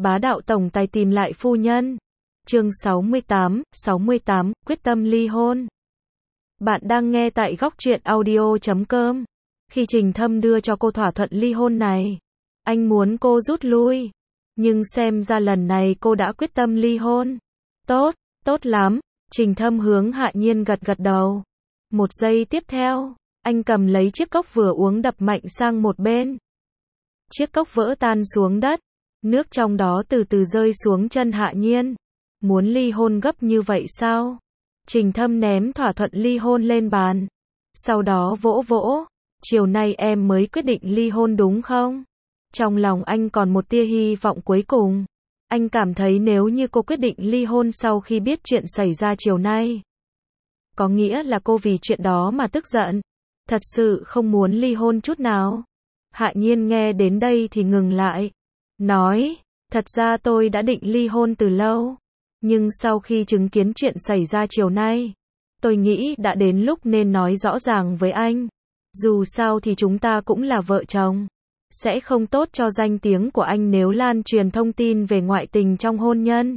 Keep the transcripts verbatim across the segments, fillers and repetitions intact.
Bá đạo tổng tài tìm lại phu nhân. Chương sáu mươi tám, sáu mươi tám, quyết tâm ly hôn. Bạn đang nghe tại góc truyện audio chấm com. Khi Trình Thâm đưa cho cô thỏa thuận ly hôn này, anh muốn cô rút lui. Nhưng xem ra lần này cô đã quyết tâm ly hôn. Tốt, tốt lắm. Trình Thâm hướng Hạ Nhiên gật gật đầu. Một giây tiếp theo, anh cầm lấy chiếc cốc vừa uống đập mạnh sang một bên. Chiếc cốc vỡ tan xuống đất. Nước trong đó từ từ rơi xuống chân Hạ Nhiên. Muốn ly hôn gấp như vậy sao? Trình Thâm ném thỏa thuận ly hôn lên bàn. Sau đó vỗ vỗ. Chiều nay em mới quyết định ly hôn đúng không? Trong lòng anh còn một tia hy vọng cuối cùng. Anh cảm thấy nếu như cô quyết định ly hôn sau khi biết chuyện xảy ra chiều nay, có nghĩa là cô vì chuyện đó mà tức giận. Thật sự không muốn ly hôn chút nào. Hạ Nhiên nghe đến đây thì ngừng lại. Nói, thật ra tôi đã định ly hôn từ lâu. Nhưng sau khi chứng kiến chuyện xảy ra chiều nay, tôi nghĩ đã đến lúc nên nói rõ ràng với anh. Dù sao thì chúng ta cũng là vợ chồng. Sẽ không tốt cho danh tiếng của anh nếu lan truyền thông tin về ngoại tình trong hôn nhân.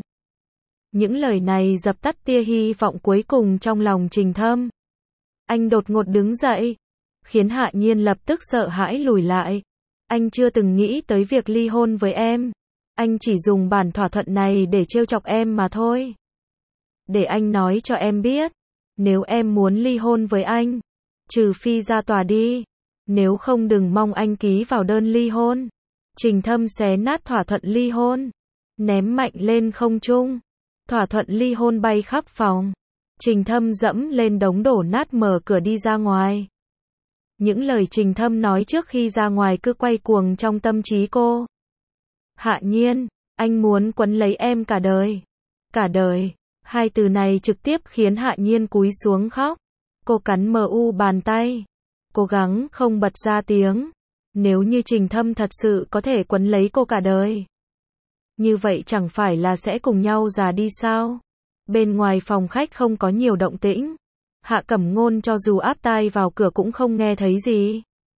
Những lời này dập tắt tia hy vọng cuối cùng trong lòng Trình Thâm. Anh đột ngột đứng dậy, khiến Hạ Nhiên lập tức sợ hãi lùi lại. Anh chưa từng nghĩ tới việc ly hôn với em. Anh chỉ dùng bản thỏa thuận này để trêu chọc em mà thôi. Để anh nói cho em biết, nếu em muốn ly hôn với anh, trừ phi ra tòa đi. Nếu không đừng mong anh ký vào đơn ly hôn. Trình Thâm xé nát thỏa thuận ly hôn, ném mạnh lên không trung. Thỏa thuận ly hôn bay khắp phòng. Trình Thâm dẫm lên đống đổ nát mở cửa đi ra ngoài. Những lời Trình Thâm nói trước khi ra ngoài cứ quay cuồng trong tâm trí cô. Hạ Nhiên, anh muốn quấn lấy em cả đời. Cả đời. Hai từ này trực tiếp khiến Hạ Nhiên cúi xuống khóc. Cô cắn mờ u bàn tay, cố gắng không bật ra tiếng. Nếu như Trình Thâm thật sự có thể quấn lấy cô cả đời, như vậy chẳng phải là sẽ cùng nhau già đi sao? Bên ngoài phòng khách không có nhiều động tĩnh. Hạ Cẩm Ngôn cho dù áp tai vào cửa cũng không nghe thấy gì.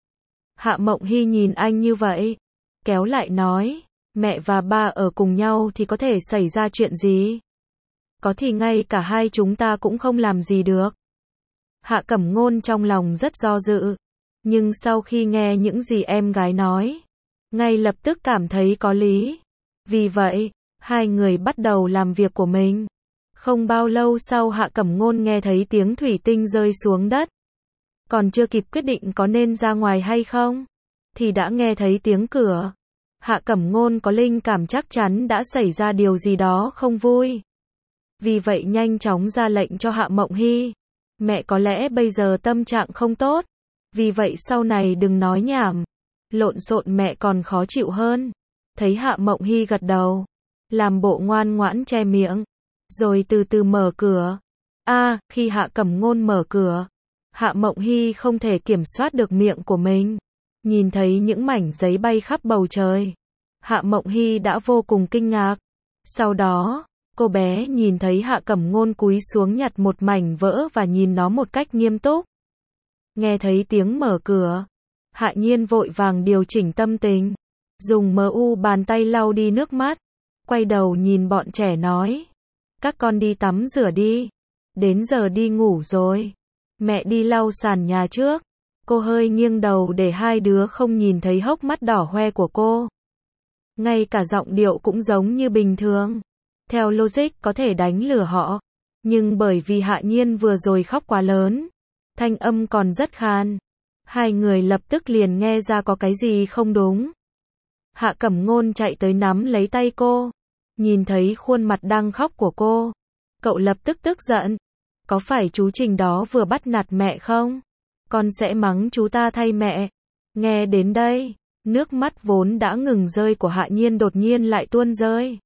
Hạ Mộng Hy nhìn anh như vậy, kéo lại nói, mẹ và ba ở cùng nhau thì có thể xảy ra chuyện gì? Có thì ngay cả hai chúng ta cũng không làm gì được. Hạ Cẩm Ngôn trong lòng rất do dự, nhưng sau khi nghe những gì em gái nói, ngay lập tức cảm thấy có lý. Vì vậy, hai người bắt đầu làm việc của mình. Không bao lâu sau Hạ Cẩm Ngôn nghe thấy tiếng thủy tinh rơi xuống đất. Còn chưa kịp quyết định có nên ra ngoài hay không, thì đã nghe thấy tiếng cửa. Hạ Cẩm Ngôn có linh cảm chắc chắn đã xảy ra điều gì đó không vui. Vì vậy nhanh chóng ra lệnh cho Hạ Mộng Hy. Mẹ có lẽ bây giờ tâm trạng không tốt. Vì vậy sau này đừng nói nhảm. Lộn xộn mẹ còn khó chịu hơn. Thấy Hạ Mộng Hy gật đầu, làm bộ ngoan ngoãn che miệng, rồi từ từ mở cửa. A, à, khi Hạ Cẩm Ngôn mở cửa, Hạ Mộng Hy không thể kiểm soát được miệng của mình. Nhìn thấy những mảnh giấy bay khắp bầu trời, Hạ Mộng Hy đã vô cùng kinh ngạc. Sau đó, cô bé nhìn thấy Hạ Cẩm Ngôn cúi xuống nhặt một mảnh vỡ và nhìn nó một cách nghiêm túc. Nghe thấy tiếng mở cửa, Hạ Nhiên vội vàng điều chỉnh tâm tình, dùng mờ u bàn tay lau đi nước mắt, quay đầu nhìn bọn trẻ nói, các con đi tắm rửa đi, đến giờ đi ngủ rồi, mẹ đi lau sàn nhà trước. Cô hơi nghiêng đầu để hai đứa không nhìn thấy hốc mắt đỏ hoe của cô. Ngay cả giọng điệu cũng giống như bình thường. Theo logic có thể đánh lừa họ, nhưng bởi vì Hạ Nhiên vừa rồi khóc quá lớn, thanh âm còn rất khan, hai người lập tức liền nghe ra có cái gì không đúng. Hạ Cẩm Ngôn chạy tới nắm lấy tay cô, nhìn thấy khuôn mặt đang khóc của cô, cậu lập tức tức giận. Có phải chú Trình đó vừa bắt nạt mẹ không? Con sẽ mắng chú ta thay mẹ. Nghe đến đây, nước mắt vốn đã ngừng rơi của Hạ Nhiên đột nhiên lại tuôn rơi.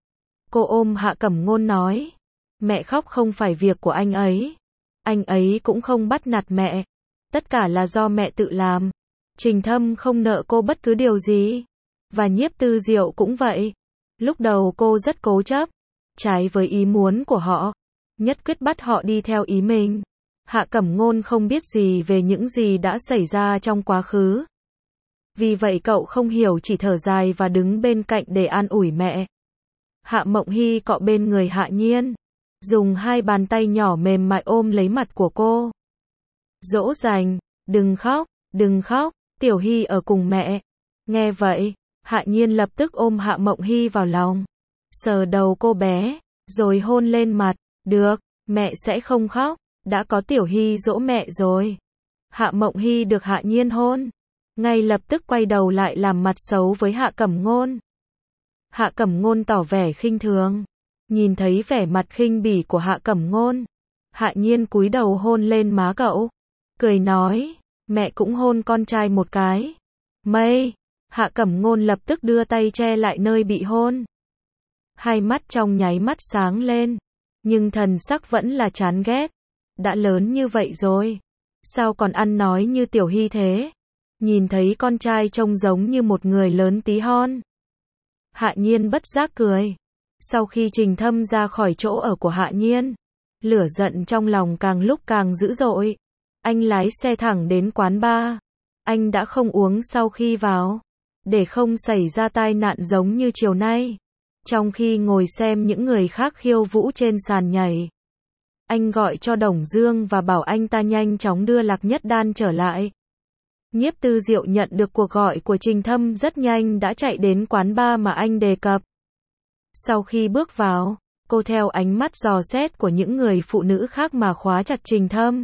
Cô ôm Hạ Cẩm Ngôn nói, mẹ khóc không phải việc của anh ấy. Anh ấy cũng không bắt nạt mẹ. Tất cả là do mẹ tự làm. Trình Thâm không nợ cô bất cứ điều gì. Và Nhiếp Tư Diệu cũng vậy. Lúc đầu cô rất cố chấp, trái với ý muốn của họ, nhất quyết bắt họ đi theo ý mình. Hạ Cẩm Ngôn không biết gì về những gì đã xảy ra trong quá khứ. Vì vậy cậu không hiểu chỉ thở dài và đứng bên cạnh để an ủi mẹ. Hạ Mộng Hy cọ bên người Hạ Nhiên, dùng hai bàn tay nhỏ mềm mại ôm lấy mặt của cô. Dỗ dành, đừng khóc, đừng khóc, Tiểu Hy ở cùng mẹ. Nghe vậy, Hạ Nhiên lập tức ôm Hạ Mộng Hy vào lòng, sờ đầu cô bé, rồi hôn lên mặt. Được, mẹ sẽ không khóc, đã có Tiểu Hy dỗ mẹ rồi. Hạ Mộng Hy được Hạ Nhiên hôn, ngay lập tức quay đầu lại làm mặt xấu với Hạ Cẩm Ngôn. Hạ Cẩm Ngôn tỏ vẻ khinh thường, nhìn thấy vẻ mặt khinh bỉ của Hạ Cẩm Ngôn, Hạ Nhiên cúi đầu hôn lên má cậu, cười nói, mẹ cũng hôn con trai một cái. Mây, Hạ Cẩm Ngôn lập tức đưa tay che lại nơi bị hôn. Hai mắt trong nháy mắt sáng lên, nhưng thần sắc vẫn là chán ghét. Đã lớn như vậy rồi, sao còn ăn nói như Tiểu Hy thế? Nhìn thấy con trai trông giống như một người lớn tí hon. Hạ Nhiên bất giác cười. Sau khi Trình Thâm ra khỏi chỗ ở của Hạ Nhiên, lửa giận trong lòng càng lúc càng dữ dội. Anh lái xe thẳng đến quán bar. Anh đã không uống sau khi vào, để không xảy ra tai nạn giống như chiều nay. Trong khi ngồi xem những người khác khiêu vũ trên sàn nhảy, anh gọi cho Đồng Dương và bảo anh ta nhanh chóng đưa Lạc Nhất Đan trở lại. Nhiếp Tư Diệu nhận được cuộc gọi của Trình Thâm rất nhanh đã chạy đến quán bar mà anh đề cập. Sau khi bước vào, cô theo ánh mắt dò xét của những người phụ nữ khác mà khóa chặt Trình Thâm.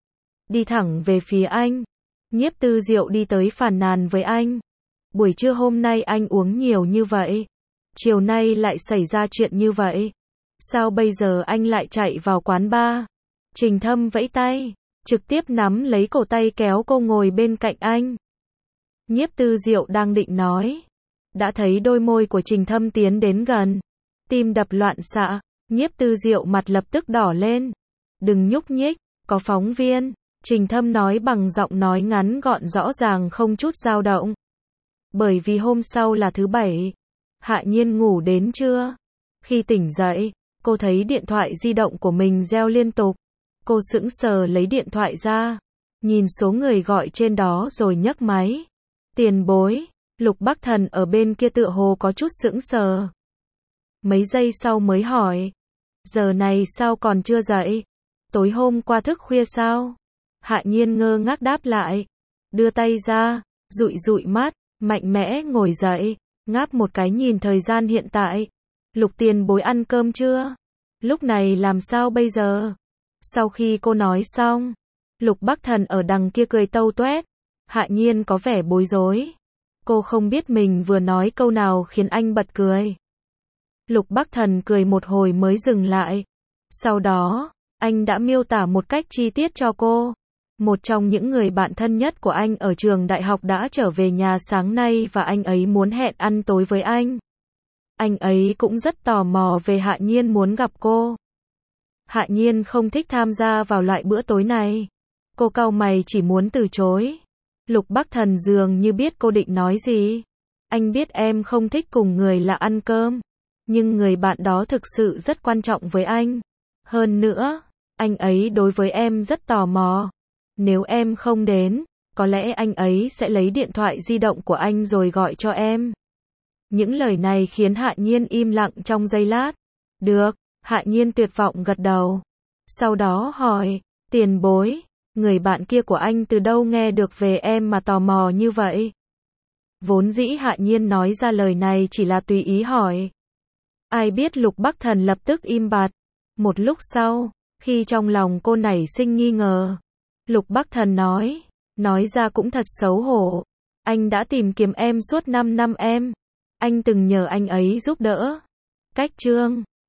Đi thẳng về phía anh. Nhiếp Tư Diệu đi tới phàn nàn với anh. Buổi trưa hôm nay anh uống nhiều như vậy, chiều nay lại xảy ra chuyện như vậy. Sao bây giờ anh lại chạy vào quán bar? Trình Thâm vẫy tay, trực tiếp nắm lấy cổ tay kéo cô ngồi bên cạnh anh. Nhiếp Tư Diệu đang định nói, đã thấy đôi môi của Trình Thâm tiến đến gần, tim đập loạn xạ. Nhiếp Tư Diệu mặt lập tức đỏ lên. Đừng nhúc nhích, có phóng viên. Trình Thâm nói bằng giọng nói ngắn gọn rõ ràng không chút dao động. Bởi vì hôm sau là thứ bảy. Hạ Nhiên ngủ đến trưa. Khi tỉnh dậy, cô thấy điện thoại di động của mình reo liên tục. Cô sững sờ lấy điện thoại ra, nhìn số người gọi trên đó rồi nhấc máy. Tiền Bối, Lục Bắc Thần ở bên kia tựa hồ có chút sững sờ. Mấy giây sau mới hỏi, giờ này sao còn chưa dậy? Tối hôm qua thức khuya sao? Hạ Nhiên ngơ ngác đáp lại, đưa tay ra, dụi dụi mắt, mạnh mẽ ngồi dậy, ngáp một cái nhìn thời gian hiện tại. Lục Tiền Bối ăn cơm chưa? Lúc này làm sao bây giờ? Sau khi cô nói xong, Lục Bắc Thần ở đằng kia cười tâu tuét. Hạ Nhiên có vẻ bối rối. Cô không biết mình vừa nói câu nào khiến anh bật cười. Lục Bắc Thần cười một hồi mới dừng lại. Sau đó, anh đã miêu tả một cách chi tiết cho cô. Một trong những người bạn thân nhất của anh ở trường đại học đã trở về nhà sáng nay và anh ấy muốn hẹn ăn tối với anh. Anh ấy cũng rất tò mò về Hạ Nhiên muốn gặp cô. Hạ Nhiên không thích tham gia vào loại bữa tối này. Cô cau mày chỉ muốn từ chối. Lục Bắc Thần dường như biết cô định nói gì. Anh biết em không thích cùng người lạ ăn cơm, nhưng người bạn đó thực sự rất quan trọng với anh. Hơn nữa, anh ấy đối với em rất tò mò. Nếu em không đến, có lẽ anh ấy sẽ lấy điện thoại di động của anh rồi gọi cho em. Những lời này khiến Hạ Nhiên im lặng trong giây lát. Được, Hạ Nhiên tuyệt vọng gật đầu. Sau đó hỏi, Tiền Bối, người bạn kia của anh từ đâu nghe được về em mà tò mò như vậy? Vốn dĩ Hạ Nhiên nói ra lời này chỉ là tùy ý hỏi. Ai biết Lục Bắc Thần lập tức im bặt. Một lúc sau, khi trong lòng cô nảy sinh nghi ngờ, Lục Bắc Thần nói, nói ra cũng thật xấu hổ. Anh đã tìm kiếm em suốt năm năm em. Anh từng nhờ anh ấy giúp đỡ. Cách chương